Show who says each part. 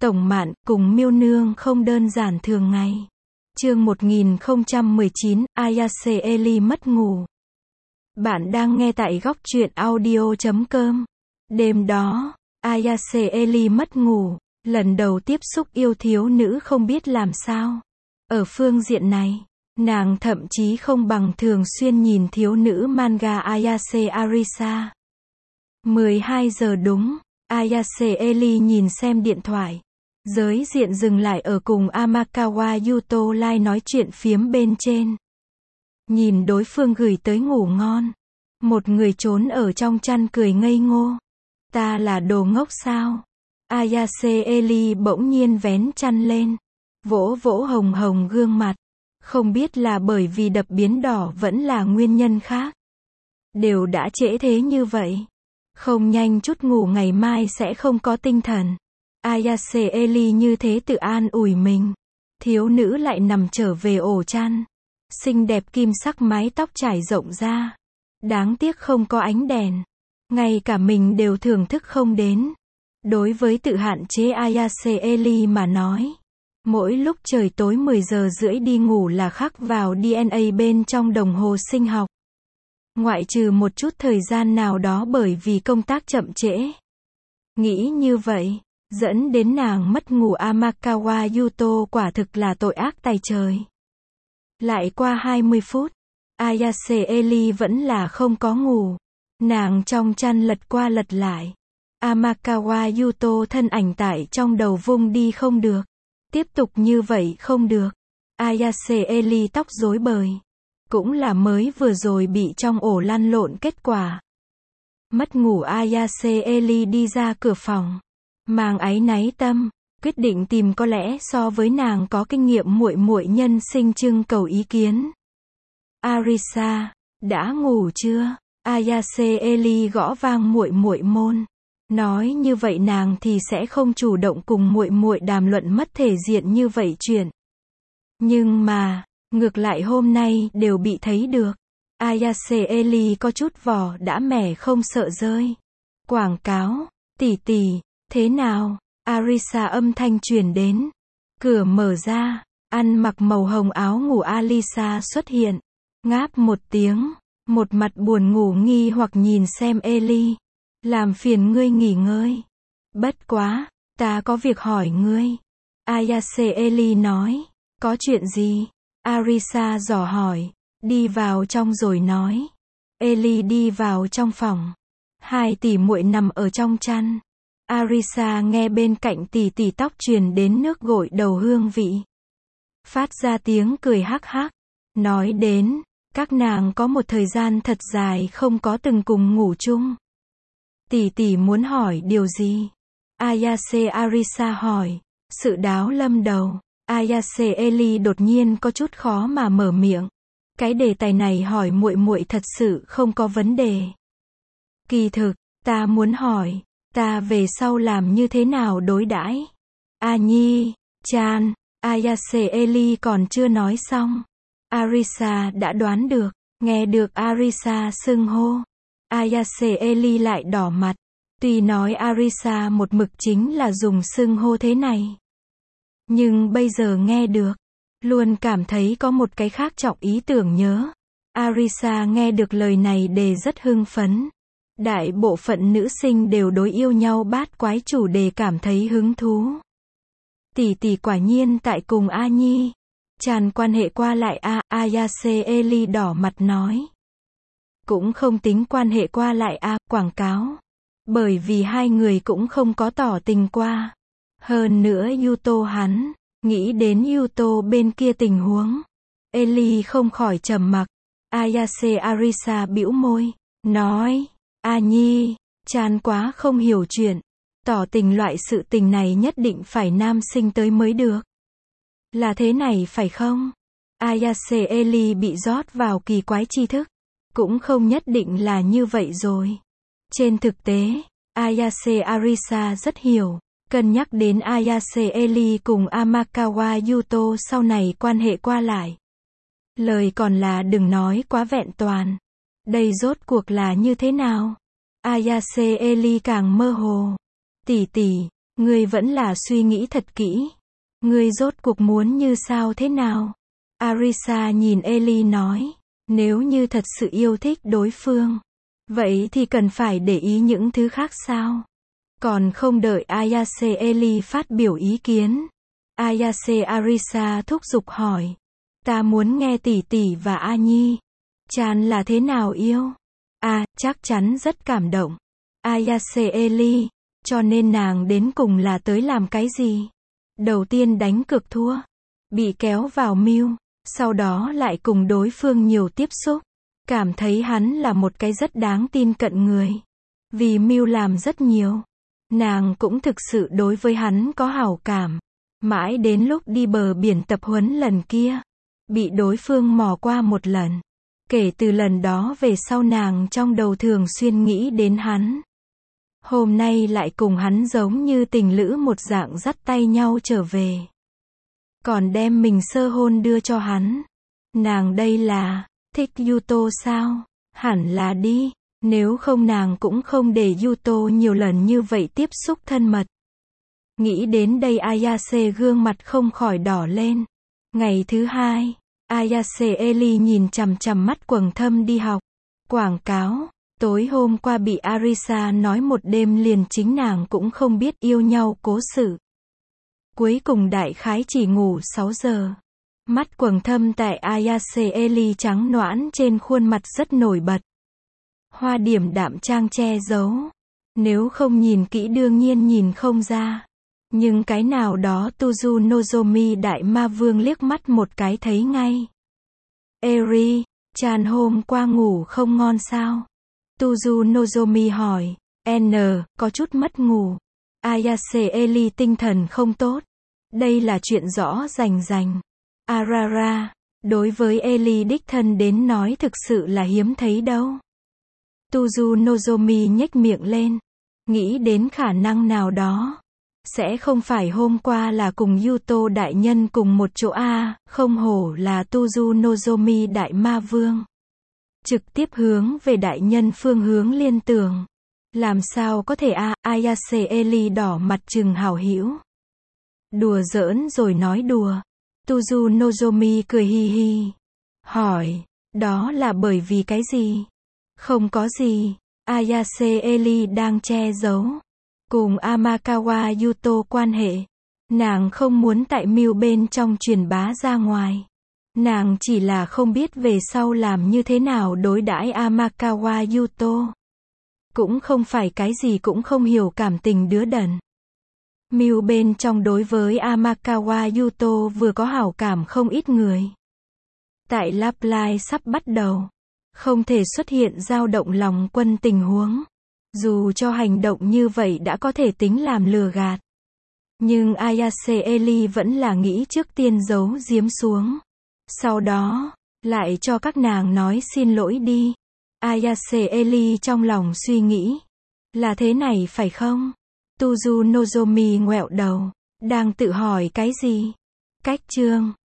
Speaker 1: Tổng Mạn cùng Miêu Nương không đơn giản thường ngày. Chương 1019, Ayase Ellie mất ngủ. Bạn đang nghe tại góc truyện audio.com. Đêm đó, Ayase Ellie mất ngủ, lần đầu tiếp xúc yêu thiếu nữ không biết làm sao. Ở phương diện này, nàng thậm chí không bằng thường xuyên nhìn thiếu nữ manga Ayase Arisa. 12 giờ đúng, Ayase Ellie nhìn xem điện thoại. Giới diện dừng lại ở cùng Amakawa Yuto Lai nói chuyện phiếm bên trên. Nhìn đối phương gửi tới ngủ ngon. Một người trốn ở trong chăn cười ngây ngô. Ta là đồ ngốc sao? Ayase Ellie bỗng nhiên vén chăn lên. Vỗ vỗ hồng hồng gương mặt. Không biết là bởi vì đập biến đỏ vẫn là nguyên nhân khác. Đều đã trễ thế như vậy. Không nhanh chút ngủ ngày mai sẽ không có tinh thần. Ayase Ellie như thế tự an ủi mình. Thiếu nữ lại nằm trở về ổ chăn. Xinh đẹp kim sắc mái tóc trải rộng ra. Đáng tiếc không có ánh đèn. Ngay cả mình đều thưởng thức không đến. Đối với tự hạn chế Ayase Ellie mà nói. Mỗi lúc trời tối 10 giờ rưỡi đi ngủ là khắc vào DNA bên trong đồng hồ sinh học. Ngoại trừ một chút thời gian nào đó bởi vì công tác chậm trễ. Nghĩ như vậy, dẫn đến nàng mất ngủ. Amakawa Yuto quả thực là tội ác tày trời. Lại qua 20 phút, Ayase Ellie vẫn là không có ngủ. Nàng trong chăn lật qua lật lại. Amakawa Yuto thân ảnh tại trong đầu vung đi không được. Tiếp tục như vậy không được. Ayase Ellie tóc rối bời. Cũng là mới vừa rồi bị trong ổ lăn lộn kết quả. Mất ngủ Ayase Ellie đi ra cửa phòng. Mang áy náy tâm, quyết định tìm có lẽ so với nàng có kinh nghiệm muội muội nhân sinh trưng cầu ý kiến. Arisa, đã ngủ chưa? Ayase Ellie gõ vang muội muội môn. Nói như vậy nàng thì sẽ không chủ động cùng muội muội đàm luận mất thể diện như vậy chuyện. Nhưng mà, ngược lại hôm nay đều bị thấy được. Ayase Ellie có chút vỏ đã mẻ không sợ rơi. Quảng cáo, tỷ tỷ, thế nào? Arisa âm thanh truyền đến. Cửa mở ra, ăn mặc màu hồng áo ngủ Alisa xuất hiện. Ngáp một tiếng, một mặt buồn ngủ nghi hoặc nhìn xem Ellie. Làm phiền ngươi nghỉ ngơi. Bất quá, ta có việc hỏi ngươi. Ayase Ellie nói. Có chuyện gì? Arisa dò hỏi. Đi vào trong rồi nói. Ellie đi vào trong phòng. Hai tỷ muội nằm ở trong chăn. Arisa nghe bên cạnh tỷ tỷ tóc truyền đến nước gội đầu hương vị. Phát ra tiếng cười hắc hắc. Nói đến, các nàng có một thời gian thật dài không có từng cùng ngủ chung. Tỷ tỷ muốn hỏi điều gì? Ayase Arisa hỏi. Sự đáo lâm đầu. Ayase Ellie đột nhiên có chút khó mà mở miệng. Cái đề tài này hỏi muội muội thật sự không có vấn đề. Kỳ thực, ta muốn hỏi, ta về sau làm như thế nào đối đãi? A Nhi, chan, Ayase Ellie còn chưa nói xong. Arisa đã đoán được, nghe được Arisa xưng hô. Ayase Ellie lại đỏ mặt. Tuy nói Arisa một mực chính là dùng xưng hô thế này. Nhưng bây giờ nghe được, luôn cảm thấy có một cái khác trọng ý tưởng nhớ. Arisa nghe được lời này đề rất hưng phấn. Đại bộ phận nữ sinh đều đối yêu nhau bát quái chủ đề cảm thấy hứng thú. Tỷ tỷ quả nhiên tại cùng A Nhi. Tràn quan hệ qua lại Ayase Ellie đỏ mặt nói. Cũng không tính quan hệ qua lại quảng cáo. Bởi vì hai người cũng không có tỏ tình qua. Hơn nữa Yuto hắn, nghĩ đến Yuto bên kia tình huống. Ellie không khỏi trầm mặc. Ayase Arisa bĩu môi, nói, A Nhi, chan quá không hiểu chuyện. Tỏ tình loại sự tình này nhất định phải nam sinh tới mới được. Là thế này phải không? Ayase Ellie bị rót vào kỳ quái tri thức. Cũng không nhất định là như vậy rồi. Trên thực tế, Ayase Arisa rất hiểu. Cân nhắc đến Ayase Ellie cùng Amakawa Yuto sau này quan hệ qua lại. Lời còn là đừng nói quá vẹn toàn. Đây rốt cuộc là như thế nào? Ayase Ellie càng mơ hồ. Tỷ tỷ, Ngươi vẫn là suy nghĩ thật kỹ. Ngươi rốt cuộc muốn như sao thế nào? Arisa nhìn Ellie nói. Nếu như thật sự yêu thích đối phương, vậy thì cần phải để ý những thứ khác sao? Còn không đợi Ayase Ellie phát biểu ý kiến. Ayase Arisa thúc giục hỏi. Ta muốn nghe tỷ tỷ và A Nhi. Chan là thế nào yêu? Chắc chắn rất cảm động. Ayase Ellie. Cho nên nàng đến cùng là tới làm cái gì? Đầu tiên đánh cược thua. Bị kéo vào mưu. Sau đó lại cùng đối phương nhiều tiếp xúc. Cảm thấy hắn là một cái rất đáng tin cận người. Vì mưu làm rất nhiều. Nàng cũng thực sự đối với hắn có hảo cảm. Mãi đến lúc đi bờ biển tập huấn lần kia. Bị đối phương mò qua một lần. Kể từ lần đó về sau nàng trong đầu thường xuyên nghĩ đến hắn. Hôm nay lại cùng hắn giống như tình lữ một dạng dắt tay nhau trở về. Còn đem mình sơ hôn đưa cho hắn. Nàng đây là, thích Yuto sao? Hẳn là đi. Nếu không nàng cũng không để Yuto nhiều lần như vậy tiếp xúc thân mật. Nghĩ đến đây Ayase gương mặt không khỏi đỏ lên. Ngày thứ hai, Ayase Ellie nhìn chằm chằm mắt quầng thâm đi học. Quảng cáo. Tối hôm qua bị Arisa nói một đêm liền chính nàng cũng không biết yêu nhau cố sự. Cuối cùng đại khái chỉ ngủ 6 giờ. Mắt quầng thâm tại Ayase Ellie trắng nõn trên khuôn mặt rất nổi bật. Hoa điểm đạm trang che giấu. Nếu không nhìn kỹ đương nhiên nhìn không ra. Nhưng cái nào đó Tuzu Nozomi đại ma vương liếc mắt một cái thấy ngay. Eri, Chan hôm qua ngủ không ngon sao? Tuzu Nozomi hỏi. Có chút mất ngủ. Ayase Ellie tinh thần không tốt. Đây là chuyện rõ rành. Arara, đối với Ellie đích thân đến nói thực sự là hiếm thấy đâu. Tuzu Nozomi nhếch miệng lên. Nghĩ đến khả năng nào đó. Sẽ không phải hôm qua là cùng Yuto đại nhân cùng một chỗ không hổ là Tuzu Nozomi đại ma vương. Trực tiếp hướng về đại nhân phương hướng liên tưởng. Làm sao có thể Ayase Ellie đỏ mặt trừng hảo hữu. Đùa giỡn rồi nói đùa. Tuzu Nozomi cười hi hi. Hỏi, đó là bởi vì cái gì? Không có gì. Ayase Ellie đang che giấu. Cùng Amakawa Yuto quan hệ. Nàng không muốn tại mưu bên trong truyền bá ra ngoài. Nàng chỉ là không biết về sau làm như thế nào đối đãi Amakawa Yuto. Cũng không phải cái gì cũng không hiểu cảm tình đứa đần. Mưu bên trong đối với Amakawa Yuto vừa có hảo cảm không ít người. Tại Lapline sắp bắt đầu. Không thể xuất hiện dao động lòng quân tình huống. Dù cho hành động như vậy đã có thể tính làm lừa gạt. Nhưng Ayase Ellie vẫn là nghĩ trước tiên giấu giếm xuống. Sau đó, lại cho các nàng nói xin lỗi đi. Ayase Ellie trong lòng suy nghĩ. Là thế này phải không? Tuzu Nozomi ngoẹo đầu. Đang tự hỏi cái gì? Cách chương.